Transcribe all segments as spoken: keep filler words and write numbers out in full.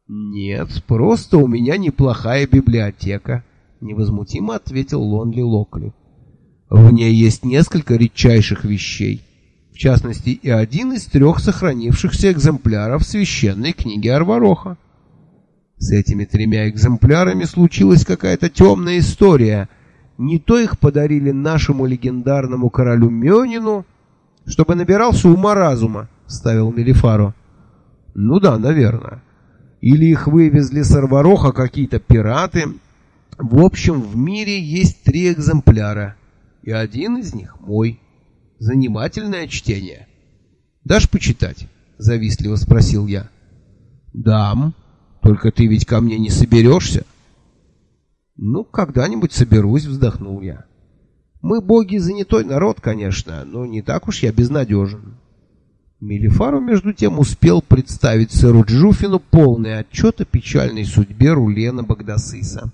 «Нет, просто у меня неплохая библиотека», — невозмутимо ответил Лонли Локли. «В ней есть несколько редчайших вещей, в частности и один из трех сохранившихся экземпляров священной книги Арвароха. С этими тремя экземплярами случилась какая-то темная история. Не то их подарили нашему легендарному королю Мёнину, чтобы набирался ума-разума», — вставил Мелифаро. «Ну да, наверное. Или их вывезли с Арвароха какие-то пираты. В общем, в мире есть три экземпляра, и один из них мой. Занимательное чтение. Дашь почитать?» — завистливо спросил я. «Дам. Только ты ведь ко мне не соберешься?» «Ну, когда-нибудь соберусь», — вздохнул я. «Мы боги занятой народ, конечно, но не так уж я безнадежен». Мелифаро, между тем, успел представить сэру Джуфину полный отчет о печальной судьбе Рулена Багдасыса.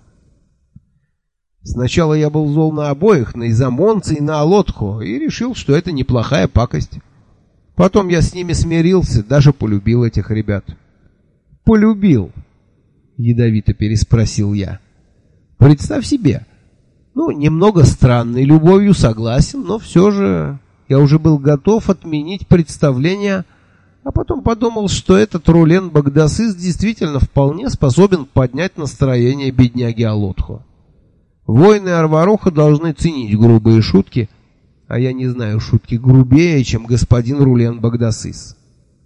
Сначала я был зол на обоих, на Изамонца и на Алотхо, и решил, что это неплохая пакость. Потом я с ними смирился, даже полюбил этих ребят. «Полюбил?» — ядовито переспросил я. «Представь себе. Ну, немного странной любовью, согласен, но все же я уже был готов отменить представление, а потом подумал, что этот Рулен Багдасыс действительно вполне способен поднять настроение бедняги Алотхо. Воины Арвароха должны ценить грубые шутки, а я не знаю шутки грубее, чем господин Рулен Багдасыс».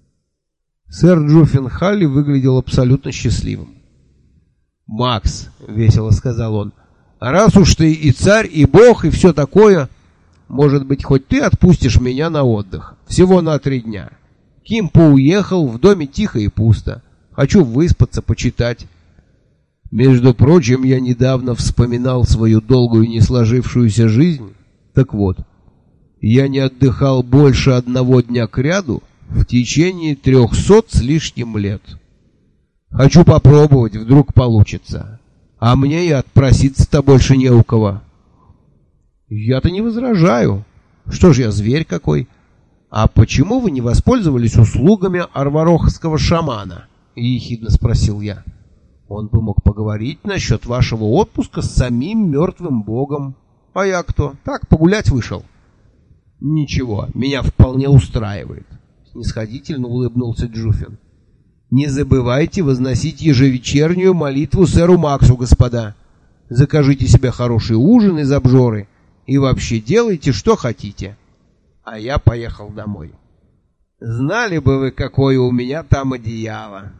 Сэр Джуффин Халли выглядел абсолютно счастливым. «Макс», — весело сказал он, — «раз уж ты и царь, и бог, и все такое, может быть, хоть ты отпустишь меня на отдых, всего на три дня. Кимпо уехал, в доме тихо и пусто. Хочу выспаться, почитать. Между прочим, я недавно вспоминал свою долгую не сложившуюся жизнь. Так вот, я не отдыхал больше одного дня кряду в течение трехсот с лишним лет. Хочу попробовать, вдруг получится. А мне и отпроситься-то больше не у кого». «Я-то не возражаю. Что ж я, зверь какой? А почему вы не воспользовались услугами арварохского шамана?» — ехидно спросил я. «Он бы мог поговорить насчет вашего отпуска с самим мертвым богом. А я кто? Так, погулять вышел». «Ничего, меня вполне устраивает», — снисходительно улыбнулся Джуфин. «Не забывайте возносить ежевечернюю молитву сэру Максу, господа. Закажите себе хороший ужин из обжоры и вообще делайте, что хотите». А я поехал домой. Знали бы вы, какое у меня там одеяло.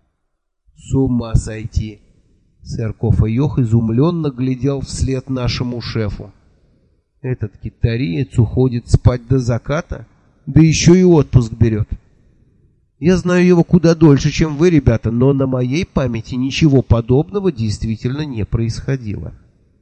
С ума сойти. Сэр Кофа-Йох изумленно глядел вслед нашему шефу. Этот китариец уходит спать до заката, да еще и отпуск берет. Я знаю его куда дольше, чем вы, ребята, но на моей памяти ничего подобного действительно не происходило.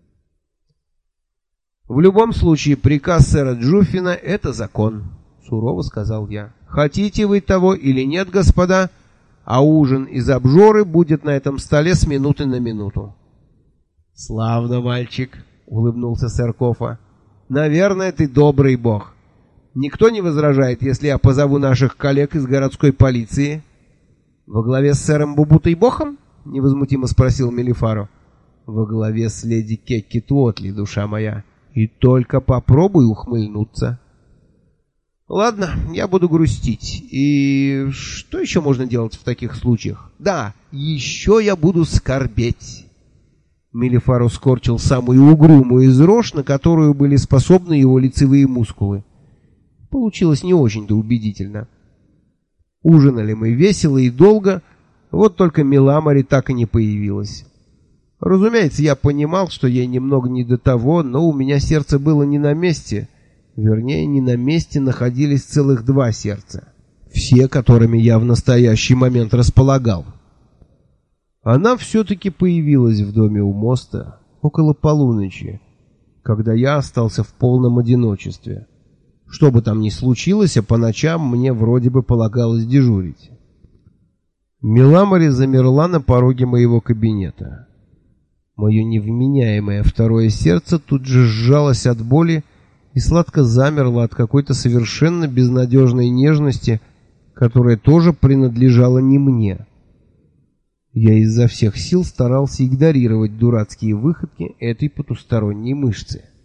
В любом случае, приказ сэра Джуффина — это закон, сурово сказал я. Хотите вы того или нет, господа, а ужин из обжоры будет на этом столе с минуты на минуту. Славно, мальчик, улыбнулся сэр Кофа. Наверное, ты добрый бог. Никто не возражает, если я позову наших коллег из городской полиции? Во главе с сэром Бубутой Бохом? Невозмутимо спросил Мелифаро. Во главе с леди Кекки Туотли, душа моя. И только попробуй ухмыльнуться. Ладно, я буду грустить. И что еще можно делать в таких случаях? Да, еще я буду скорбеть. Мелифаро скорчил самую угрюмую из рож, на которую были способны его лицевые мускулы. Получилось не очень-то убедительно. Ужинали мы весело и долго, вот только Меламари так и не появилась. Разумеется, я понимал, что ей немного не до того, но у меня сердце было не на месте. Вернее, не на месте находились целых два сердца. Все, которыми я в настоящий момент располагал. Она все-таки появилась в доме у моста около полуночи, когда я остался в полном одиночестве. Что бы там ни случилось, а по ночам мне вроде бы полагалось дежурить. Меламари замерла на пороге моего кабинета. Мое невменяемое второе сердце тут же сжалось от боли и сладко замерло от какой-то совершенно безнадежной нежности, которая тоже принадлежала не мне. Я изо всех сил старался игнорировать дурацкие выходки этой потусторонней мышцы.